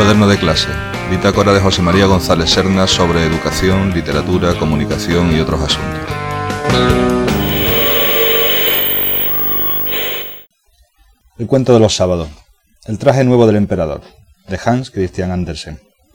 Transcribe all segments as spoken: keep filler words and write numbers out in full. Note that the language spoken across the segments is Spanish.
Cuaderno de clase, bitácora de José María González Serna sobre educación, literatura, comunicación y otros asuntos. El cuento de los sábados. El traje nuevo del emperador, de Hans Christian Andersen.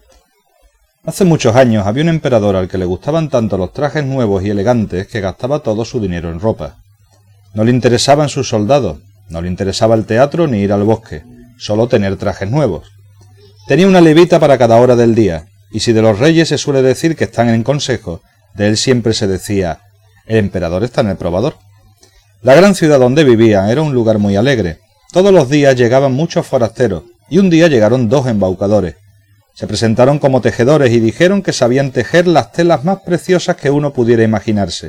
Hace muchos años había un emperador al que le gustaban tanto los trajes nuevos y elegantes que gastaba todo su dinero en ropa. No le interesaban sus soldados, no le interesaba el teatro ni ir al bosque, solo tener trajes nuevos. Tenía una levita para cada hora del día, y si de los reyes se suele decir que están en consejo, de él siempre se decía: el emperador está en el probador. La gran ciudad donde vivían era un lugar muy alegre. Todos los días llegaban muchos forasteros, y un día llegaron dos embaucadores. Se presentaron como tejedores y dijeron que sabían tejer las telas más preciosas que uno pudiera imaginarse.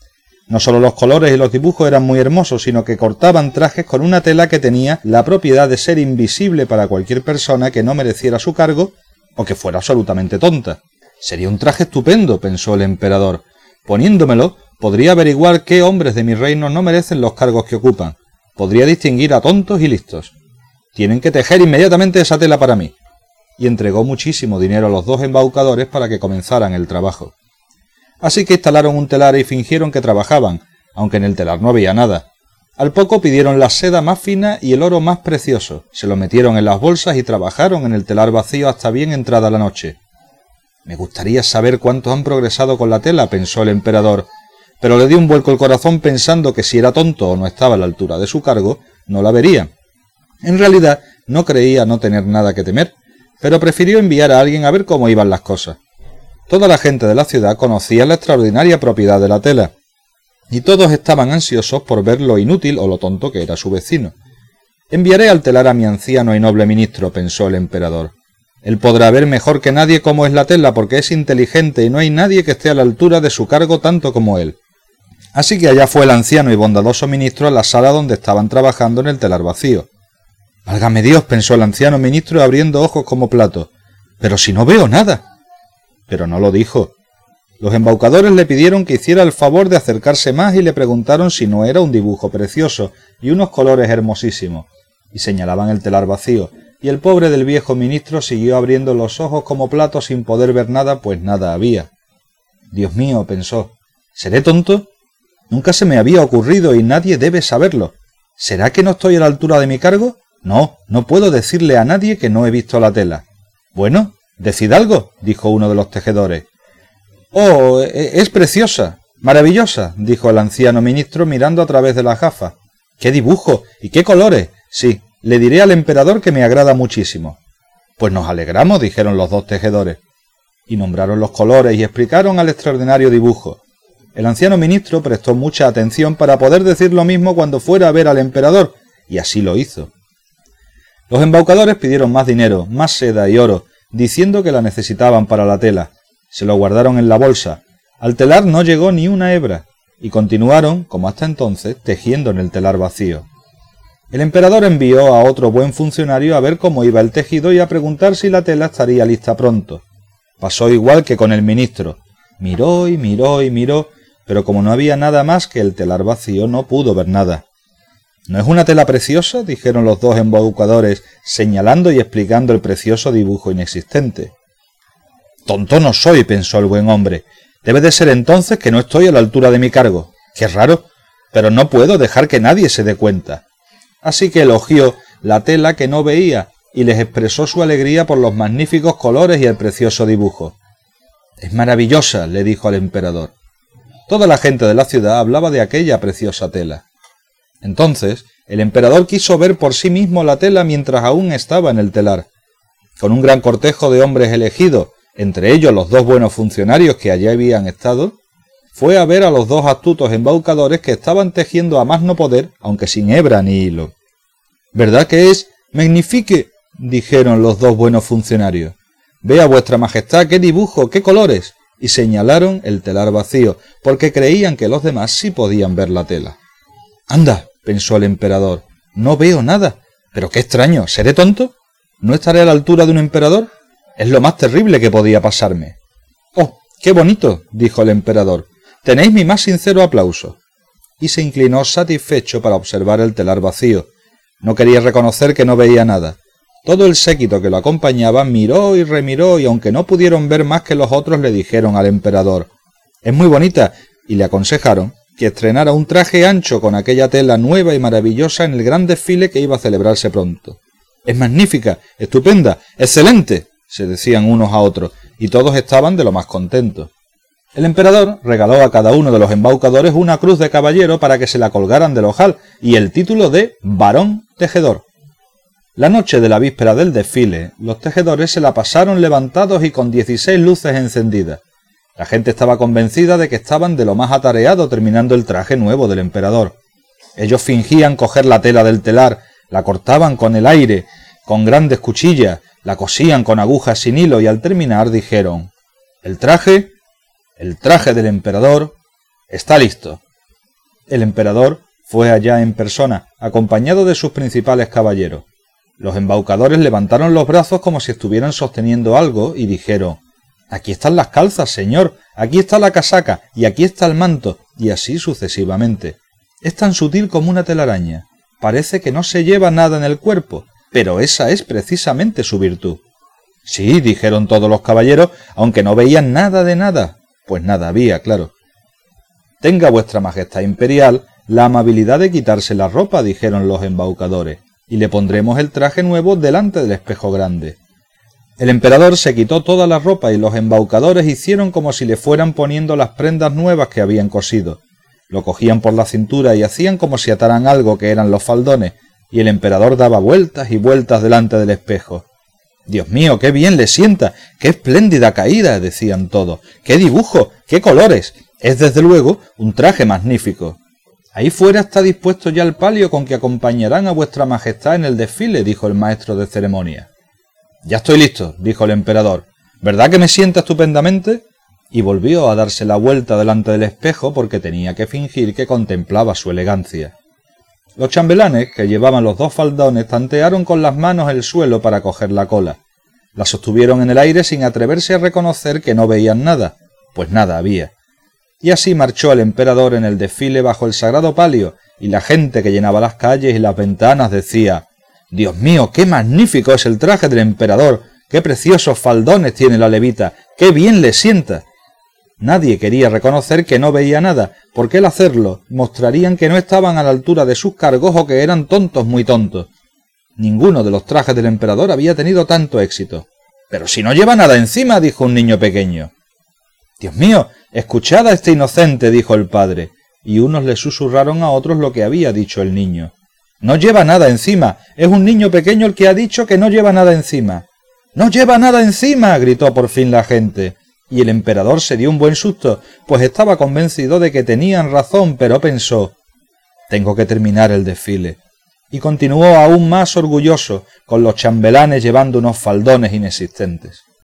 No solo los colores y los dibujos eran muy hermosos, sino que cortaban trajes con una tela que tenía la propiedad de ser invisible para cualquier persona que no mereciera su cargo o que fuera absolutamente tonta. Sería un traje estupendo, pensó el emperador. Poniéndomelo, podría averiguar qué hombres de mi reino no merecen los cargos que ocupan. Podría distinguir a tontos y listos. Tienen que tejer inmediatamente esa tela para mí. Y entregó muchísimo dinero a los dos embaucadores para que comenzaran el trabajo. Así que instalaron un telar y fingieron que trabajaban, aunque en el telar no había nada. Al poco pidieron la seda más fina y el oro más precioso, se lo metieron en las bolsas y trabajaron en el telar vacío hasta bien entrada la noche. Me gustaría saber cuántos han progresado con la tela, pensó el emperador, pero le dio un vuelco el corazón pensando que si era tonto o no estaba a la altura de su cargo, no la vería. En realidad, no creía no tener nada que temer, pero prefirió enviar a alguien a ver cómo iban las cosas. Toda la gente de la ciudad conocía la extraordinaria propiedad de la tela, y todos estaban ansiosos por ver lo inútil o lo tonto que era su vecino. Enviaré al telar a mi anciano y noble ministro, pensó el emperador. Él podrá ver mejor que nadie cómo es la tela, porque es inteligente y no hay nadie que esté a la altura de su cargo tanto como él. Así que allá fue el anciano y bondadoso ministro a la sala donde estaban trabajando en el telar vacío. «Válgame Dios», pensó el anciano ministro abriendo ojos como platos, «pero si no veo nada». Pero no lo dijo. Los embaucadores le pidieron que hiciera el favor de acercarse más y le preguntaron si no era un dibujo precioso y unos colores hermosísimos, y señalaban el telar vacío, y el pobre del viejo ministro siguió abriendo los ojos como platos sin poder ver nada, pues nada había. «Dios mío», pensó, «¿seré tonto? Nunca se me había ocurrido y nadie debe saberlo. ¿Será que no estoy a la altura de mi cargo? No, no puedo decirle a nadie que no he visto la tela». «Bueno, decid algo», dijo uno de los tejedores. «Oh, es preciosa, maravillosa», dijo el anciano ministro mirando a través de las gafas. «¡Qué dibujo! ¡Y qué colores! Sí, le diré al emperador que me agrada muchísimo». «Pues nos alegramos», dijeron los dos tejedores. Y nombraron los colores y explicaron el extraordinario dibujo. El anciano ministro prestó mucha atención para poder decir lo mismo cuando fuera a ver al emperador, y así lo hizo. Los embaucadores pidieron más dinero, más seda y oro, diciendo que la necesitaban para la tela. Se lo guardaron en la bolsa. Al telar no llegó ni una hebra, y continuaron, como hasta entonces, tejiendo en el telar vacío. El emperador envió a otro buen funcionario a ver cómo iba el tejido y a preguntar si la tela estaría lista pronto. Pasó igual que con el ministro. Miró y miró y miró, pero como no había nada más que el telar vacío, no pudo ver nada. «¿No es una tela preciosa?», dijeron los dos embaucadores, señalando y explicando el precioso dibujo inexistente. «Tonto no soy», pensó el buen hombre. «Debe de ser entonces que no estoy a la altura de mi cargo. Qué raro, pero no puedo dejar que nadie se dé cuenta». Así que elogió la tela que no veía y les expresó su alegría por los magníficos colores y el precioso dibujo. «Es maravillosa», le dijo al emperador. Toda la gente de la ciudad hablaba de aquella preciosa tela. Entonces, el emperador quiso ver por sí mismo la tela mientras aún estaba en el telar. Con un gran cortejo de hombres elegidos, entre ellos los dos buenos funcionarios que allí habían estado, fue a ver a los dos astutos embaucadores que estaban tejiendo a más no poder, aunque sin hebra ni hilo. «¿Verdad que es magnifique?», dijeron los dos buenos funcionarios. «Vea vuestra majestad qué dibujo, qué colores», y señalaron el telar vacío, porque creían que los demás sí podían ver la tela. «Anda», pensó el emperador, «no veo nada. Pero qué extraño, ¿seré tonto? ¿No estaré a la altura de un emperador? Es lo más terrible que podía pasarme». «Oh, qué bonito», dijo el emperador, «tenéis mi más sincero aplauso». Y se inclinó satisfecho para observar el telar vacío. No quería reconocer que no veía nada. Todo el séquito que lo acompañaba miró y remiró, y aunque no pudieron ver más que los otros, le dijeron al emperador: «Es muy bonita», y le aconsejaron que estrenara un traje ancho con aquella tela nueva y maravillosa en el gran desfile que iba a celebrarse pronto. «Es magnífica, estupenda, excelente», se decían unos a otros, y todos estaban de lo más contentos. El emperador regaló a cada uno de los embaucadores una cruz de caballero para que se la colgaran del ojal y el título de varón tejedor. La noche de la víspera del desfile, los tejedores se la pasaron levantados y con dieciséis luces encendidas. La gente estaba convencida de que estaban de lo más atareado terminando el traje nuevo del emperador. Ellos fingían coger la tela del telar, la cortaban con el aire, con grandes cuchillas, la cosían con agujas sin hilo y al terminar dijeron: «El traje, el traje del emperador está listo». El emperador fue allá en persona, acompañado de sus principales caballeros. Los embaucadores levantaron los brazos como si estuvieran sosteniendo algo y dijeron: «Aquí están las calzas, señor, aquí está la casaca y aquí está el manto», y así sucesivamente. «Es tan sutil como una telaraña. Parece que no se lleva nada en el cuerpo, pero esa es precisamente su virtud». «Sí», dijeron todos los caballeros, aunque no veían nada de nada, pues nada había, claro. «Tenga vuestra majestad imperial la amabilidad de quitarse la ropa», dijeron los embaucadores, «y le pondremos el traje nuevo delante del espejo grande». El emperador se quitó toda la ropa y los embaucadores hicieron como si le fueran poniendo las prendas nuevas que habían cosido. Lo cogían por la cintura y hacían como si ataran algo que eran los faldones, y el emperador daba vueltas y vueltas delante del espejo. «Dios mío, qué bien le sienta, qué espléndida caída», decían todos, «qué dibujo, qué colores, es desde luego un traje magnífico». «Ahí fuera está dispuesto ya el palio con que acompañarán a vuestra majestad en el desfile», dijo el maestro de ceremonia. «Ya estoy listo», dijo el emperador. «¿Verdad que me sienta estupendamente?» Y volvió a darse la vuelta delante del espejo porque tenía que fingir que contemplaba su elegancia. Los chambelanes, que llevaban los dos faldones, tantearon con las manos el suelo para coger la cola. La sostuvieron en el aire sin atreverse a reconocer que no veían nada, pues nada había. Y así marchó el emperador en el desfile bajo el sagrado palio, y la gente que llenaba las calles y las ventanas decía: «Dios mío, qué magnífico es el traje del emperador, qué preciosos faldones tiene la levita, qué bien le sienta». Nadie quería reconocer que no veía nada, porque al hacerlo mostrarían que no estaban a la altura de sus cargos o que eran tontos muy tontos. Ninguno de los trajes del emperador había tenido tanto éxito. «Pero si no lleva nada encima», dijo un niño pequeño. «Dios mío, escuchad a este inocente», dijo el padre, y unos le susurraron a otros lo que había dicho el niño. «No lleva nada encima, es un niño pequeño el que ha dicho que no lleva nada encima». «¡No lleva nada encima!», gritó por fin la gente. Y el emperador se dio un buen susto, pues estaba convencido de que tenían razón, pero pensó: «Tengo que terminar el desfile». Y continuó aún más orgulloso, con los chambelanes llevando unos faldones inexistentes.